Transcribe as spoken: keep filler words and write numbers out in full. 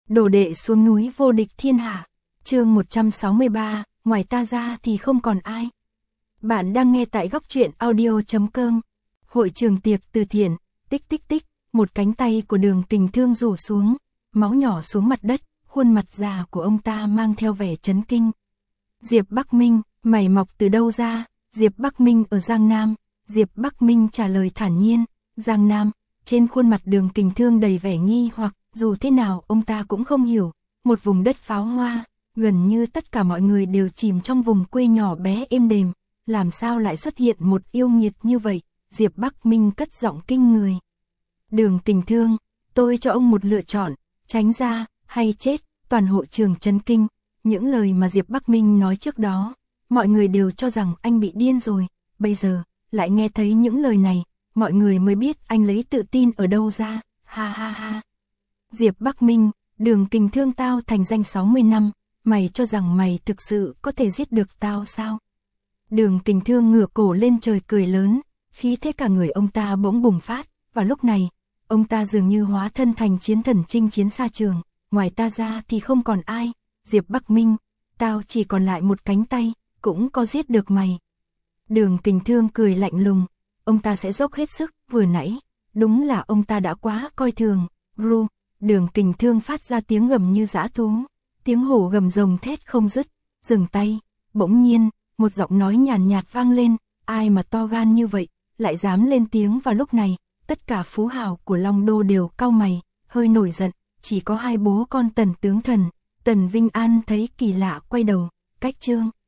Đồ đệ xuống núi vô địch thiên hạ. Chương một trăm sáu mươi ba, ngoài ta ra thì không còn ai. Bạn đang nghe tại góc truyện audio chấm com. Hội trường tiệc từ thiện, tích tích tích, một cánh tay của Đường Kình Thương rủ xuống, máu nhỏ xuống mặt đất, khuôn mặt già của ông ta mang theo vẻ chấn kinh. Diệp Bắc Minh, mày mọc từ đâu ra? Diệp Bắc Minh ở Giang Nam. Diệp Bắc Minh trả lời thản nhiên, Giang Nam. Trên khuôn mặt Đường Kình Thương đầy vẻ nghi hoặc, dù thế nào ông ta cũng không hiểu, một vùng đất pháo hoa, gần như tất cả mọi người đều chìm trong vùng quê nhỏ bé êm đềm, làm sao lại xuất hiện một yêu nghiệt như vậy? Diệp Bắc Minh cất giọng kinh người. Đường Kình Thương, tôi cho ông một lựa chọn, tránh ra, hay chết. Toàn hội trường chấn kinh, những lời mà Diệp Bắc Minh nói trước đó, mọi người đều cho rằng anh bị điên rồi, bây giờ, lại nghe thấy những lời này, mọi người mới biết anh lấy tự tin ở đâu ra, ha ha ha. Diệp Bắc Minh, Đường Kình Thương tao thành danh sáu mươi năm, mày cho rằng mày thực sự có thể giết được tao sao? Đường Kình Thương ngửa cổ lên trời cười lớn, khí thế cả người ông ta bỗng bùng phát, và lúc này, ông ta dường như hóa thân thành chiến thần chinh chiến xa trường, ngoài ta ra thì không còn ai, Diệp Bắc Minh, tao chỉ còn lại một cánh tay, cũng có giết được mày. Đường Kình Thương cười lạnh lùng, ông ta sẽ dốc hết sức, vừa nãy, đúng là ông ta đã quá coi thường, ru. Đường Kình Thương phát ra tiếng gầm như dã thú, tiếng hổ gầm rồng thét không dứt, dừng tay, bỗng nhiên, một giọng nói nhàn nhạt vang lên, ai mà to gan như vậy, lại dám lên tiếng vào lúc này, tất cả phú hào của Long Đô đều cau mày, hơi nổi giận, chỉ có hai bố con Tần tướng thần, Tần Vinh An thấy kỳ lạ quay đầu, cách Trương